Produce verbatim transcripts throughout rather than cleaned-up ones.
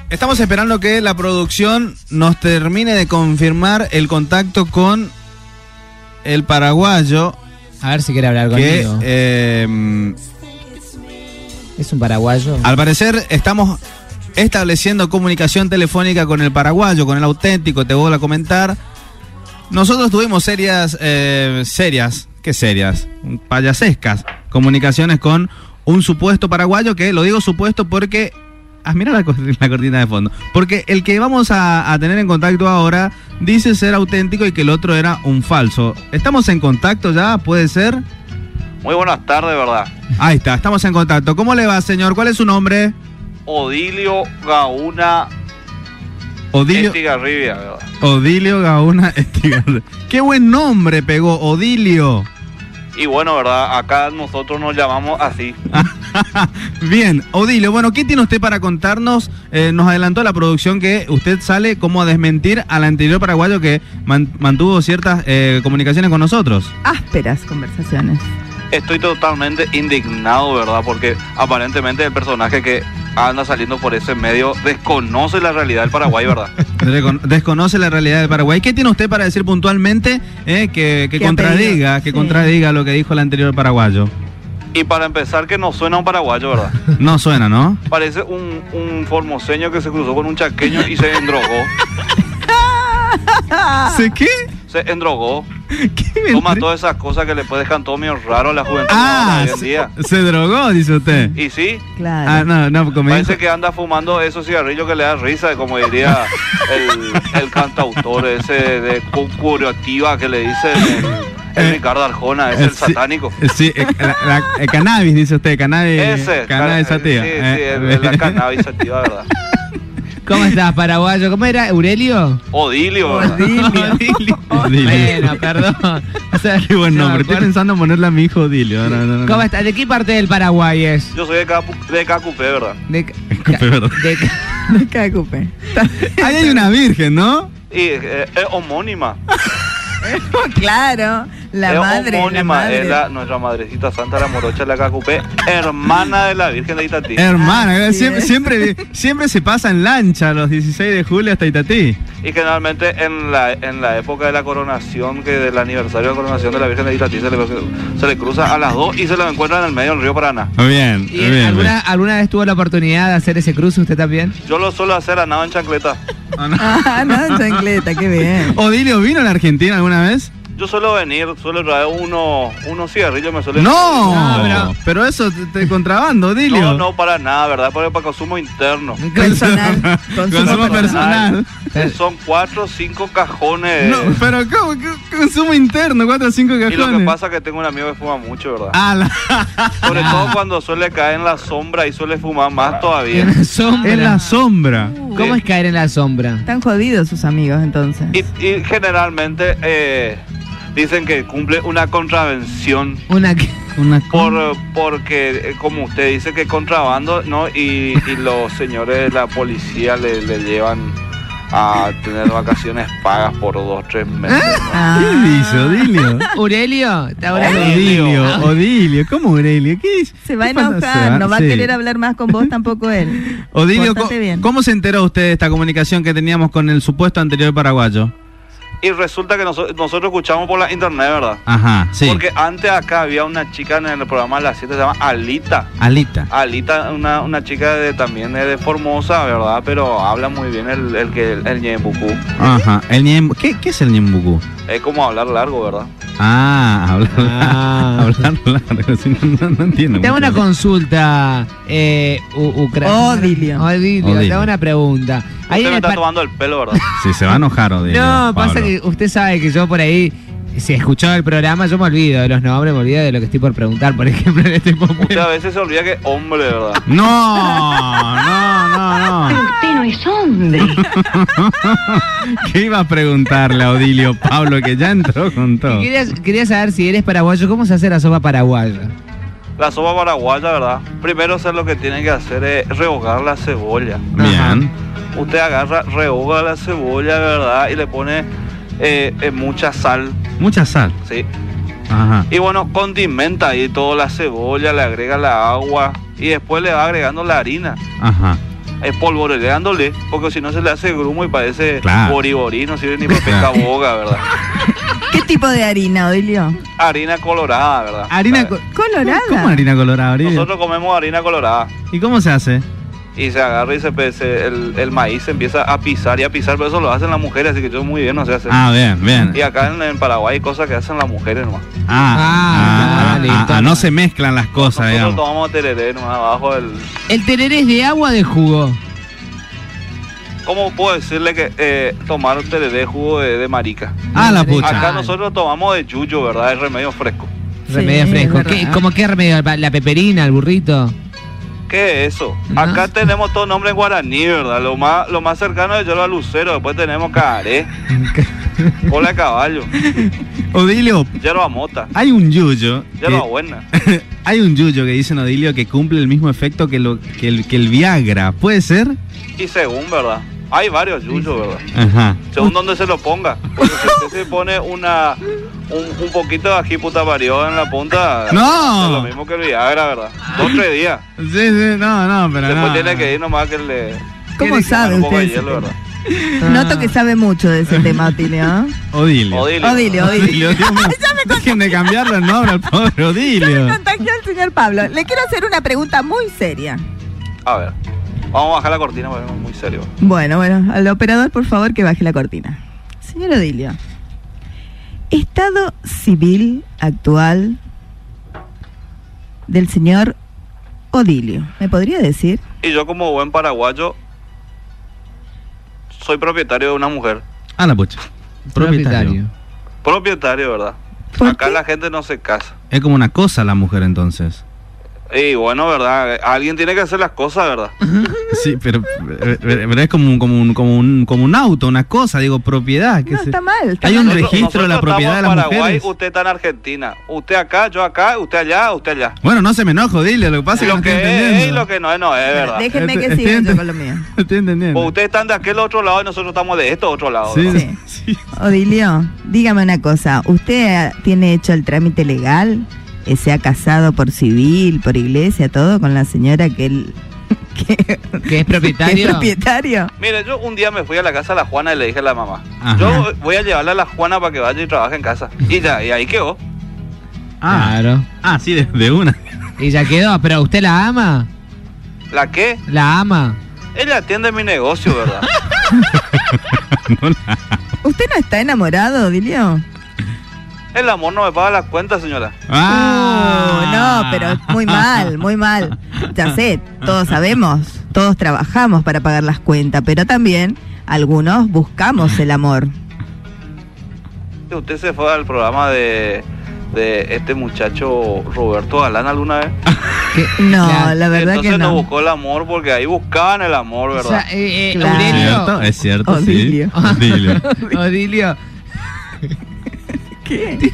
estamos esperando que la producción nos termine de confirmar el contacto con el paraguayo. A ver si quiere hablar que, conmigo. Eh, ¿Es un paraguayo? Al parecer estamos estableciendo comunicación telefónica con el paraguayo, con el auténtico, te voy a comentar. Nosotros tuvimos serias, eh, serias, ¿qué serias? Payasescas comunicaciones con un supuesto paraguayo, que lo digo supuesto porque... Ah, mira la, la cortina de fondo. Porque el que vamos a, a tener en contacto ahora dice ser auténtico y que el otro era un falso. ¿Estamos en contacto ya? ¿Puede ser? Muy buenas tardes, ¿verdad? Ahí está, estamos en contacto. ¿Cómo le va, señor? ¿Cuál es su nombre? Odilio Gauna Odilio Estigarribia, ¿verdad? Odilio Gauna Estigarribia. Qué buen nombre pegó, Odilio. Y bueno, ¿verdad? Acá nosotros nos llamamos así. Bien, Odilio, bueno, ¿qué tiene usted para contarnos? Eh, nos adelantó la producción que usted sale como a desmentir al anterior paraguayo que man, mantuvo ciertas eh, comunicaciones con nosotros. Ásperas conversaciones. Estoy totalmente indignado, ¿verdad? Porque aparentemente el personaje que anda saliendo por ese medio desconoce la realidad del Paraguay, ¿verdad? Desconoce la realidad del Paraguay. ¿Qué tiene usted para decir puntualmente eh, que, que contradiga, que sí. contradiga lo que dijo el anterior paraguayo? Y para empezar, que no suena un paraguayo, ¿verdad? No suena, ¿no? Parece un, un formoseño que se cruzó con un chaqueño y se endrogó. ¿Se qué? Se endrogó. ¿Qué Toma todas esas cosas que le puede dejar todo medio raro a la juventud ah, hoy en día. Se, se drogó, dice usted. ¿Y sí? Claro. Ah, no, no, como Parece dijo... que anda fumando esos cigarrillos que le da risa, como diría el, el cantautor ese de curativa que le dice el, el eh, Ricardo Arjona, es eh, el satánico. Sí, eh, la, la, el cannabis, dice usted, cannabis. Ese, cannabis can, sativa. Sí, eh, sí, es la cannabis sativa, ¿verdad? ¿Cómo estás, paraguayo? ¿Cómo era? ¿Aurelio? Odilio, ¿verdad? Odilio. Odilio. Odilio. Bueno, perdón. O sea, qué buen nombre. Estoy pensando en ponerle a mi hijo Odilio. No, no, no, ¿Cómo estás? ¿De qué parte del Paraguay es? Yo soy de, Capu, de Cacupé, ¿verdad? De Cacupé, ¿verdad? De, de Cacupé. Ahí hay una virgen, ¿no? Y eh, es homónima. Claro, la es madre. homónima, la madre. Es la, nuestra madrecita santa, la morocha de la Cacupé, hermana de la Virgen de Itatí. Hermana, ah, siempre, siempre, siempre se pasa en lancha los dieciséis de julio hasta Itatí. Y generalmente en la, en la época de la coronación, que del aniversario de la coronación de la Virgen de Itatí, se le, se le cruza a las dos y se lo encuentra en el medio del río Paraná. Muy bien, ¿Y muy bien, alguna, bien. alguna vez tuvo la oportunidad de hacer ese cruce usted también? Yo lo suelo hacer a nado en chancleta. Ah, no, ah, no en chancleta, qué bien. ¿Odilio vino a la Argentina alguna vez? Yo suelo venir, suelo traer uno, unos cigarrillos, me suele... ¡No! No, pero, pero eso te, te contrabando, Odilio. No, no, para nada, ¿verdad? Para, para consumo interno. Personal. Consumo, consumo personal. personal. Son cuatro o cinco cajones. No, pero ¿cómo? Consumo interno, cuatro o cinco cajones. Y lo que pasa es que tengo un amigo que fuma mucho, ¿verdad? Ah, la... Sobre todo cuando suele caer en la sombra y suele fumar más todavía. En la sombra. En la sombra. Uh, ¿Cómo sí. es caer en la sombra? Están jodidos sus amigos, entonces. Y, y generalmente... Eh, dicen que cumple una contravención. Una una por porque como usted dice que contrabando, ¿no? Y, y los señores de la policía le, le llevan a tener vacaciones pagas por dos, tres meses, ¿no? Ah. ¿Qué dice, Odilio? ¿Aurelio? ¿Está Aurelio? Odilio, Odilio, ¿cómo Odilio? ¿Qué es? Se va a ¿Qué pasa? enojar, Se va- no va sí. a querer hablar más con vos tampoco él. Odilio, Pórtate ¿cómo, bien. ¿cómo se enteró usted de esta comunicación que teníamos con el supuesto anterior paraguayo? Y resulta que noso- nosotros escuchamos por la internet, ¿verdad? Ajá, sí. Porque antes acá había una chica en el programa de las siete, se llama Alita. Alita. Alita, una, una chica de, también es de Formosa, ¿verdad? Pero habla muy bien el el que el, el ñembucú. Ajá. El ñem... ¿Qué, ¿Qué es el ñembucú? Es como hablar largo, ¿verdad? Ah, hablar, Ah. hablar largo. Sí, no, no, no entiendo. Te hago mucho. una consulta, eh, u- Ucrania. Odilio. Odilio, te Odilio. hago una pregunta. Ahí Usted en me el está par- tomando el pelo, ¿verdad? Sí, se va a enojar, Odilio. No, pasa Pablo. que usted sabe que yo por ahí, si escuchaba el programa, yo me olvido de los nombres, me olvido de lo que estoy por preguntar, por ejemplo, en este momento. Usted a veces se olvida que es hombre, ¿verdad? No, no, no, no. Usted no es hombre. ¿Qué iba a preguntarle a Odilio Pablo que ya entró con todo? Y Quería, quería saber si eres paraguayo, ¿cómo se hace la sopa paraguaya? La sopa paraguaya, ¿verdad? Primero, hacer lo que tiene que hacer es rehogar la cebolla. Bien. Usted agarra, rehoga la cebolla, ¿verdad? Y le pone eh, eh, mucha sal, Mucha sal. ¿sí? Ajá. Y bueno, condimenta ahí toda la cebolla, le agrega la agua y después le va agregando la harina. Ajá. espolvoreándole, porque si no se le hace grumo y parece Claro. boriborí, no sirve ni para pescar Claro. boga, ¿verdad? ¿Qué tipo de harina, Odilio? Harina colorada, ¿verdad? Harina ¿Sabes? co- Colorada. ¿Cómo harina colorada, Odilio? Nosotros comemos harina colorada. ¿Y cómo se hace? Y se agarra y se, pe- se- el, el maíz se empieza a pisar y a pisar, pero eso lo hacen las mujeres, así que yo muy bien no sé hacer. Ah, bien, bien. Y acá en, en Paraguay hay cosas que hacen las mujeres nomás. Ah, ah, Ah, ah, listo. ah, no se mezclan las cosas, Nosotros digamos. tomamos tereré nomás abajo del... ¿El tereré es de agua o de jugo? ¿Cómo puedo decirle que eh, tomar un tereré jugo de, de marica? Ah, la pucha. Acá Ah. nosotros tomamos de yuyo, ¿verdad? Es remedio fresco. Sí, Remedio es fresco. verdad. ¿Qué, ¿Cómo qué remedio? ¿La peperina, el burrito? ¿Qué es eso? ¿No? Acá tenemos todo nombre en guaraní, ¿verdad? Lo más, lo más cercano es Yolo Lucero, después tenemos Caaré, cola de caballo, Odilio, yerba mota, hay un yuyo. yerba que- buena. Hay un yuyo que dicen, Odilio, que cumple el mismo efecto que, lo, que, el, que el Viagra. ¿Puede ser? Y según, ¿verdad? Hay varios yuyos, ¿verdad? Ajá. Según donde se lo ponga. Porque si usted se pone una un, un poquito de ají puta parió en la punta, ¡No! es lo mismo que el Viagra, ¿verdad? Dos, tres días. Sí, sí, no, no, pero Después no. tiene que ir nomás que le... ¿Cómo que sabe un poco de usted ese hielo, tema? ¿verdad? Noto que sabe mucho de ese tema, Otilio. ¿eh? Odilio. Odilio. Odilio, Odilio. Dios mío, dejen de cambiarle el nombre al pobre Ya me Odilio. contagió el señor Pablo. Le quiero hacer una pregunta muy seria. A ver, vamos a bajar la cortina porque es muy serio. Bueno, bueno, al operador, por favor, que baje la cortina. Señor Odilio, estado civil actual del señor Odilio, ¿me podría decir? Y yo como buen paraguayo soy propietario de una mujer. Ah, la pucha. Propietario. Propietario, ¿verdad? ¿Por Acá qué? la gente no se casa. Es como una cosa la mujer entonces. Y bueno, ¿verdad? Alguien tiene que hacer las cosas, ¿verdad? Sí, pero, pero- pero es como un, como un, como un, como un auto, una cosa, digo, propiedad. que No, se- está mal. Está Hay un mal. registro de la propiedad de las estamos en Paraguay, mujeres. usted está en Argentina. Usted acá, yo acá, usted allá, usted allá. Bueno, no se me enojo, Odilio, lo que pasa es que Lo no que estoy es y entendiendo. lo que no es, no es, ¿verdad? Déjenme que Estoy- siga estoy yo ent- con lo mío. Estoy entendiendo. Pues ustedes están de aquel otro lado y nosotros estamos de este otro lado. Sí, ¿verdad? Sí. sí. Odilio, dígame una cosa. ¿Usted tiene hecho el trámite legal? Eh, ¿Se ha casado por civil, por iglesia, todo con la señora que él... Que, ¿Que es propietario? que es propietario? Mire, yo un día me fui a la casa de la Juana y le dije a la mamá, Ajá. yo voy a llevarle a la Juana para que vaya y trabaje en casa. Y ya, y ahí quedó. Ah, Claro. ah, sí, de, de una. Y ya quedó, pero ¿usted la ama? ¿La qué? ¿La ama? Ella atiende mi negocio, ¿verdad? No la- ¿Usted no está enamorado, Odilio? El amor no me paga las cuentas, señora. Ah. Uh, no, pero muy mal, muy mal. Ya sé, todos sabemos, todos trabajamos para pagar las cuentas, pero también algunos buscamos el amor. ¿Usted se fue al programa de, de este muchacho Roberto Galán alguna vez? ¿Qué? No, Claro. la verdad Entonces que no no. buscó el amor porque ahí buscaban el amor, O ¿verdad? sea, eh, eh, Claro. ¿Es Aurelio. cierto? Es cierto, Odilio. sí. Odilio. Odilio. ¿Qué?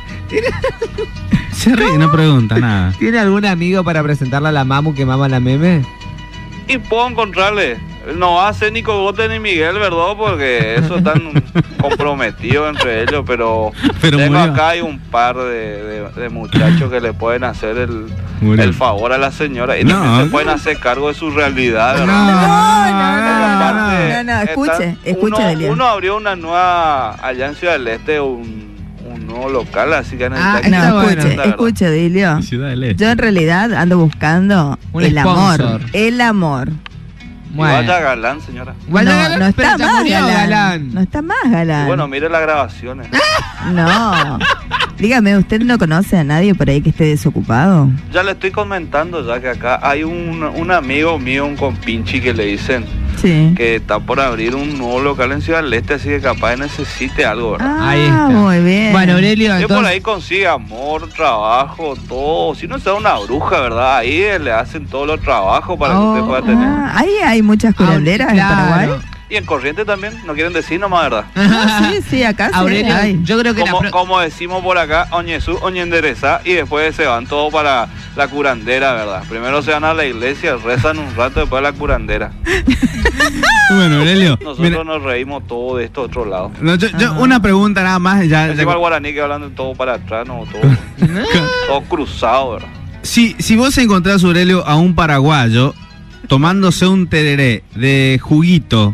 Se ríe, no pregunta nada. ¿Tiene algún amigo para presentarle a la mamu que mama la meme? Y puedo encontrarle. No hace ni Cogote ni Miguel, ¿verdad? Porque eso están comprometidos entre ellos, pero, Pero tengo murió. acá hay un par de, de- de muchachos que le pueden hacer el, Murió. el favor a la señora y No. también se pueden hacer cargo de su realidad, ¿verdad? No, no, no, Aparte, no, no, escuche, están- escuche, uno, Delia. uno abrió una nueva allá en Ciudad del Este, un, un nuevo local, así que necesita Ah, que No, Está bueno. escuche, la verdad. escuche, Odilio. Ciudad del Este. Yo en realidad ando buscando Un el sponsor. amor, el amor. Y vaya Bueno. galán, señora. Vaya no, Galán, no pero está ya más murió galán. Galán. No está más Y galán. bueno, mire las grabaciones. No. Dígame, ¿usted no conoce a nadie por ahí que esté desocupado? Ya le estoy comentando ya que acá hay un, un amigo mío, un compinchi que le dicen Sí. que está por abrir un nuevo local en Ciudad del Este, así que capaz necesite algo, ¿verdad? Ah, Ahí está. muy bien. Bueno, Aurelio, Y por entonces... ahí consigue amor, trabajo, todo. Si no sea una bruja, ¿verdad? Ahí le hacen todos los trabajos para que usted pueda tener. Ah, ahí hay muchas curanderas en Claro. Paraguay. Y en Corrientes también, no quieren decir nomás, ¿verdad? Ah, sí, sí, acá sí Aurelio, hay. yo creo que la Como, pro- como decimos por acá, oñezú, oñenderezá, y después se van todos para la curandera, ¿verdad? Primero se van a la iglesia, rezan un rato, después a la curandera. Bueno, Aurelio. Nosotros mira, nos reímos todo de esto otro lado. no, yo, yo Ah. una pregunta nada más. Ya, ya- Encima el guaraní que hablando todo para atrás, no, todo, todo cruzado, ¿verdad? si, si vos encontrás, Aurelio, a un paraguayo tomándose un tereré de juguito,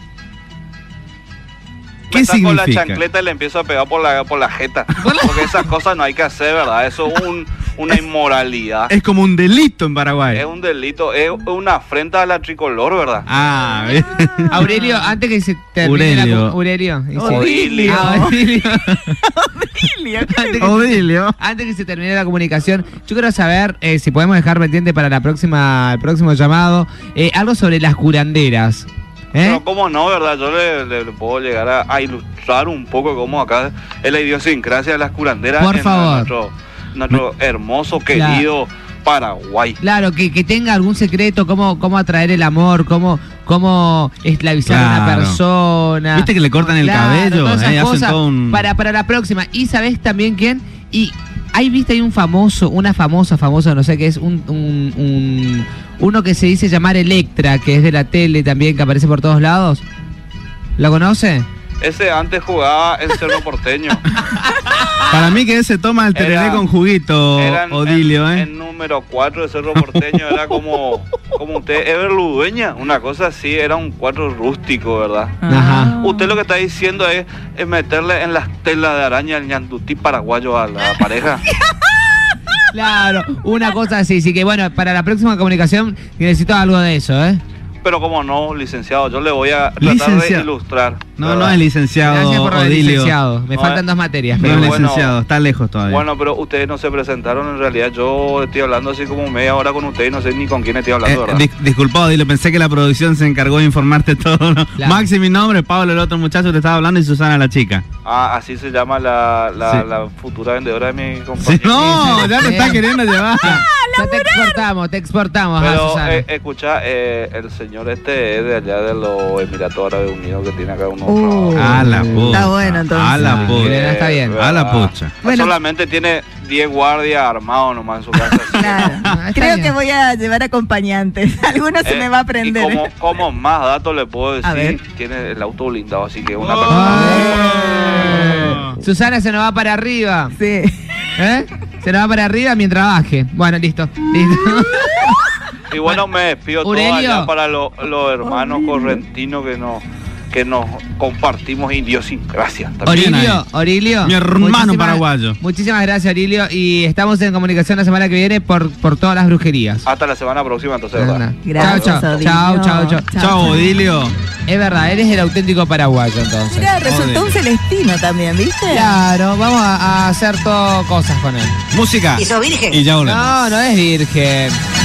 ¿qué Me saco la significa? chancleta y le empiezo a pegar por la, por la jeta. Porque esas cosas no hay que hacer, ¿verdad? Eso es un, una inmoralidad. Es como un delito en Paraguay. Es un delito, es una afrenta a la tricolor, ¿verdad? Ah, bien. Aurelio, antes que se termine Aurelio. la... Aurelio. dice- Odilio. Ah, Odilio. Antes que- Odilio. Antes que se termine la comunicación, yo quiero saber eh, si podemos dejar pendiente para la próxima, el próximo llamado, eh, algo sobre las curanderas. ¿Eh? Pero cómo no, ¿verdad? Yo le, le- le puedo llegar a, a ilustrar un poco cómo acá es la idiosincrasia de las curanderas Por en favor. nuestro, nuestro hermoso, querido Paraguay. Claro, que, que tenga algún secreto, cómo, cómo atraer el amor, cómo, cómo esclavizar a una Claro. persona. ¿Viste que le cortan el Claro, cabello? todas esas Eh, hacen cosas todo un... para, para la próxima. Y ¿sabés también quién? Y ahí viste, hay un famoso, una famosa, famosa, no sé qué es, un, un, un- uno que se dice llamar Electra, que es de la tele también, que aparece por todos lados. ¿Lo conoce? Ese antes jugaba el Cerro Porteño. Para mí que ese toma el tereré Era- con juguito, Eran Odilio, en, ¿eh? en número cuatro de Cerro Porteño era como, como usted, Ever Ludueña, una cosa así, era un cuatro rústico, ¿verdad? Ajá. Usted lo que está diciendo es, es meterle en las telas de araña el ñandutí paraguayo a la pareja. Claro, una cosa así. Así que bueno, para la próxima comunicación necesito algo de eso, ¿eh? Pero como no, licenciado, yo le voy a tratar Licenciado. de ilustrar. No, ¿verdad? no es licenciado, Gracias por lo de Odilio. licenciado. Me No, faltan eh. dos materias, No pero es Bueno. licenciado, está lejos todavía. Bueno, pero ustedes no se presentaron, en realidad yo estoy hablando así como media hora con ustedes y no sé ni con quién estoy Eh, hablando, ¿verdad? dis- disculpa, Odilio, pensé que la producción se encargó de informarte todo, ¿no? Claro. Maxi, mi nombre, Pablo, el otro muchacho te estaba hablando, y Susana, la chica. Ah, así se llama la, la, Sí. la futura vendedora de mi Sí, compañía. no, ya te Sí. está queriendo llevar. ya te exportamos, te exportamos a Pero Susana. eh, escucha, eh, el señor este es de allá de los Emiratos Árabes Unidos que tiene acá unos Uh. trabajos. A la pucha. Está bueno, entonces. A la Ah, pucha. bien, está bien. A la ¿verdad? pucha. Bueno. Solamente tiene diez guardias armados nomás en su casa. así que Claro. no. Ah, está Creo bien. que voy a llevar acompañantes. Alguno se Eh, me va a Y aprender. como, como más datos le puedo A ver. decir, tiene el auto blindado, así que una Oh. persona... Ay. Susana se nos va para arriba. Sí. ¿Eh? Se nos va para arriba mientras baje. Bueno, listo. Listo. Y bueno, me despido todo Aurelio. allá para lo- los hermanos correntinos que nos, que nos compartimos idiosincrasia. también. Orilio, ahí. Orilio. Mi hermano muchísimas- paraguayo. Muchísimas gracias, Orilio. Y estamos en comunicación la semana que viene por, por todas las brujerías. Hasta la semana próxima, entonces, ¿verdad? Anda. Gracias, Chao, chao. Odilio. Chao, chao, chao. Chao, Odilio. Es verdad, eres el auténtico paraguayo entonces. Mira, resultó un celestino también, ¿viste? Claro, vamos a, a hacer todo cosas con él. Música. ¿Y sos virgen? Y ya volvemos. No, no es virgen.